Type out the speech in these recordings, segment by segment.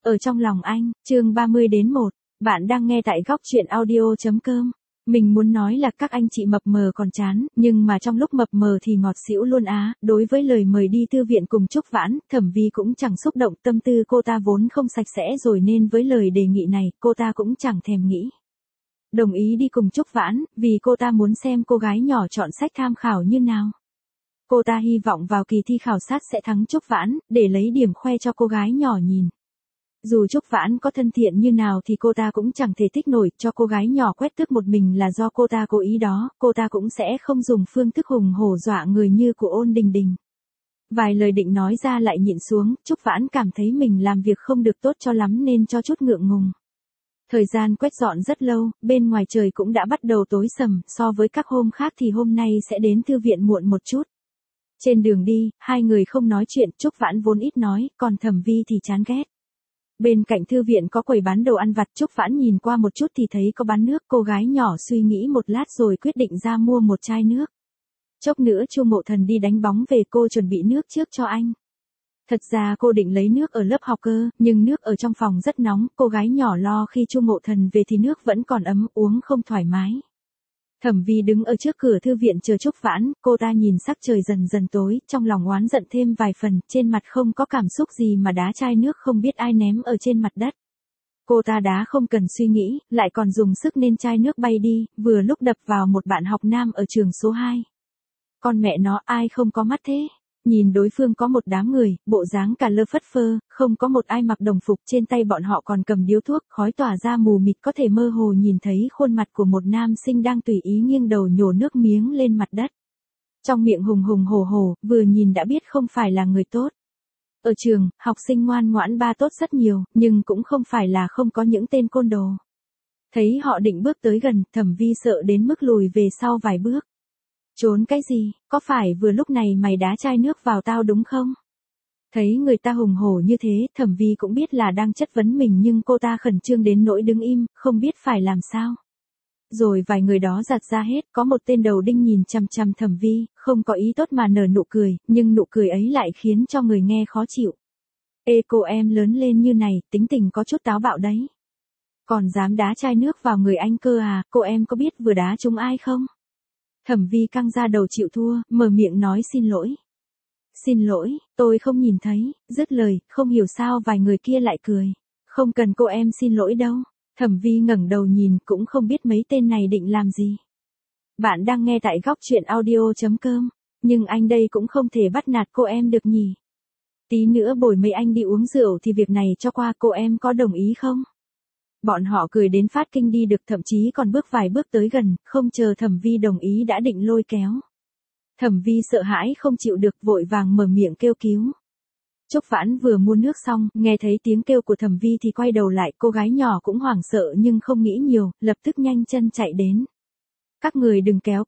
Ở trong lòng anh, chương 30-1, bạn đang nghe tại góc truyện audio.com. Mình muốn nói là các anh chị mập mờ còn chán, nhưng mà trong lúc mập mờ thì ngọt xỉu luôn á. Đối với lời mời đi thư viện cùng Trúc Vãn, Thẩm Vi cũng chẳng xúc động, tâm tư cô ta vốn không sạch sẽ rồi nên với lời đề nghị này, cô ta cũng chẳng thèm nghĩ. Đồng ý đi cùng Trúc Vãn, vì cô ta muốn xem cô gái nhỏ chọn sách tham khảo như nào. Cô ta hy vọng vào kỳ thi khảo sát sẽ thắng Trúc Vãn, để lấy điểm khoe cho cô gái nhỏ nhìn. Dù Trúc Vãn có thân thiện như nào thì cô ta cũng chẳng thể thích nổi cho cô gái nhỏ quét tước một mình là do cô ta cố ý đó, cô ta cũng sẽ không dùng phương thức hùng hổ dọa người như của Ôn Đình Đình. Vài lời định nói ra lại nhịn xuống, Trúc Vãn cảm thấy mình làm việc không được tốt cho lắm nên cho chút ngượng ngùng. Thời gian quét dọn rất lâu, bên ngoài trời cũng đã bắt đầu tối sầm, so với các hôm khác thì hôm nay sẽ đến thư viện muộn một chút. Trên đường đi, hai người không nói chuyện, Trúc Vãn vốn ít nói, còn Thẩm Vi thì chán ghét. Bên cạnh thư viện có quầy bán đồ ăn vặt, Trúc Vãn nhìn qua một chút thì thấy có bán nước, cô gái nhỏ suy nghĩ một lát rồi quyết định ra mua một chai nước. Chốc nữa Chu Mộ Thần đi đánh bóng về, cô chuẩn bị nước trước cho anh. Thật ra cô định lấy nước ở lớp học cơ, nhưng nước ở trong phòng rất nóng, cô gái nhỏ lo khi Chu Mộ Thần về thì nước vẫn còn ấm, uống không thoải mái. Thẩm Vi đứng ở trước cửa thư viện chờ Trúc Vãn, cô ta nhìn sắc trời dần dần tối, trong lòng oán giận thêm vài phần, trên mặt không có cảm xúc gì mà đá chai nước không biết ai ném ở trên mặt đất. Cô ta đá không cần suy nghĩ, lại còn dùng sức nên chai nước bay đi, vừa lúc đập vào một bạn học nam ở trường số 2. Con mẹ nó, ai không có mắt thế? Nhìn đối phương có một đám người, bộ dáng cả lơ phất phơ, không có một ai mặc đồng phục, trên tay bọn họ còn cầm điếu thuốc, khói tỏa ra mù mịt, có thể mơ hồ nhìn thấy khuôn mặt của một nam sinh đang tùy ý nghiêng đầu nhổ nước miếng lên mặt đất. Trong miệng hùng hùng hổ hổ, vừa nhìn đã biết không phải là người tốt. Ở trường, học sinh ngoan ngoãn ba tốt rất nhiều, nhưng cũng không phải là không có những tên côn đồ. Thấy họ định bước tới gần, Thẩm Vi sợ đến mức lùi về sau vài bước. Trốn cái gì, có phải vừa lúc này mày đá chai nước vào tao đúng không? Thấy người ta hùng hổ như thế, Thẩm Vi cũng biết là đang chất vấn mình nhưng cô ta khẩn trương đến nỗi đứng im, không biết phải làm sao. Rồi vài người đó giật ra hết, có một tên đầu đinh nhìn chằm chằm Thẩm Vi, không có ý tốt mà nở nụ cười, nhưng nụ cười ấy lại khiến cho người nghe khó chịu. Ê cô em lớn lên như này, tính tình có chút táo bạo đấy. Còn dám đá chai nước vào người anh cơ à, cô em có biết vừa đá trúng ai không? Thẩm Vi căng ra đầu chịu thua, mở miệng nói xin lỗi. Xin lỗi, tôi không nhìn thấy, dứt lời, không hiểu sao vài người kia lại cười. Không cần cô em xin lỗi đâu. Thẩm Vi ngẩng đầu nhìn cũng không biết mấy tên này định làm gì. Bạn đang nghe tại góc truyện audio.com, nhưng anh đây cũng không thể bắt nạt cô em được nhỉ. Tí nữa bồi mấy anh đi uống rượu thì việc này cho qua, cô em có đồng ý không? Bọn họ cười đến phát kinh đi được, thậm chí còn bước vài bước tới gần, không chờ Thẩm Vi đồng ý đã định lôi kéo. Thẩm Vi sợ hãi không chịu được, vội vàng mở miệng kêu cứu. Trúc Vãn vừa mua nước xong, nghe thấy tiếng kêu của Thẩm Vi thì quay đầu lại, cô gái nhỏ cũng hoảng sợ nhưng không nghĩ nhiều, lập tức nhanh chân chạy đến. Các người đừng kéo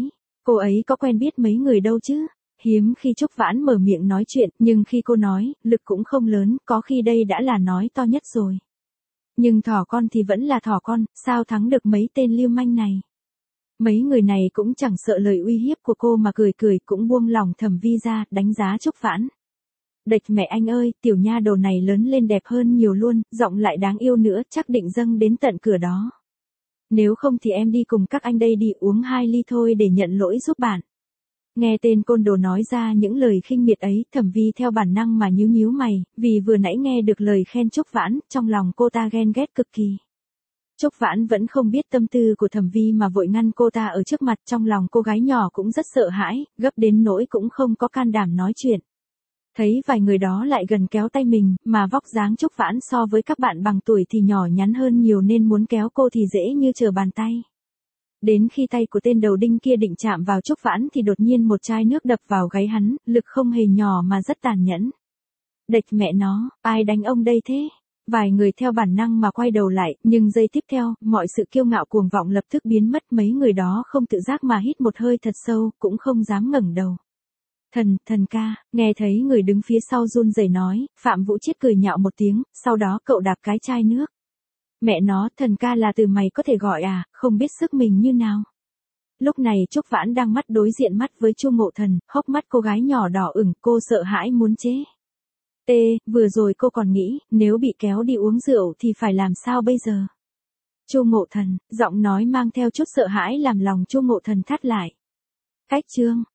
cô ấy có quen biết mấy người đâu chứ. Hiếm khi Trúc Vãn mở miệng nói chuyện, nhưng khi cô nói, lực cũng không lớn, có khi đây đã là nói to nhất rồi. Nhưng thỏ con thì vẫn là thỏ con, sao thắng được mấy tên lưu manh này. Mấy người này cũng chẳng sợ lời uy hiếp của cô mà cười cười, cũng buông lòng Thẩm Vi ra, đánh giá Trúc Vãn. Đệch mẹ anh ơi, tiểu nha đầu này lớn lên đẹp hơn nhiều luôn, giọng lại đáng yêu nữa, chắc định dâng đến tận cửa đó. Nếu không thì em đi cùng các anh đây đi, uống 2 ly thôi để nhận lỗi giúp bạn. Nghe tên côn đồ nói ra những lời khinh miệt ấy, Thẩm Vi theo bản năng mà nhíu nhíu mày, vì vừa nãy nghe được lời khen Trúc Vãn, trong lòng cô ta ghen ghét cực kỳ. Trúc Vãn vẫn không biết tâm tư của Thẩm Vi mà vội ngăn cô ta ở trước mặt, trong lòng cô gái nhỏ cũng rất sợ hãi, gấp đến nỗi cũng không có can đảm nói chuyện. Thấy vài người đó lại gần kéo tay mình, mà vóc dáng Trúc Vãn so với các bạn bằng tuổi thì nhỏ nhắn hơn nhiều nên muốn kéo cô thì dễ như trở bàn tay. Đến khi tay của tên đầu đinh kia định chạm vào Trúc Vãn thì đột nhiên một chai nước đập vào gáy hắn, lực không hề nhỏ mà rất tàn nhẫn. Đệch mẹ nó, ai đánh ông đây thế? Vài người theo bản năng mà quay đầu lại, nhưng giây tiếp theo, mọi sự kiêu ngạo cuồng vọng lập tức biến mất, mấy người đó không tự giác mà hít một hơi thật sâu, cũng không dám ngẩng đầu. Thần ca, nghe thấy người đứng phía sau run rẩy nói, Phạm Vũ Chiết cười nhạo một tiếng, sau đó cậu đạp cái chai nước. Mẹ nó, thần ca là từ mày có thể gọi à, không biết sức mình như nào. Lúc này Trúc Vãn đang mắt đối diện mắt với Chu Mộ Thần, hốc mắt cô gái nhỏ đỏ ửng, cô sợ hãi muốn chế. T, vừa rồi cô còn nghĩ, nếu bị kéo đi uống rượu thì phải làm sao bây giờ? Chu Ngộ Thần, giọng nói mang theo chút sợ hãi làm lòng Chu Ngộ Thần thắt lại. Cách Trương,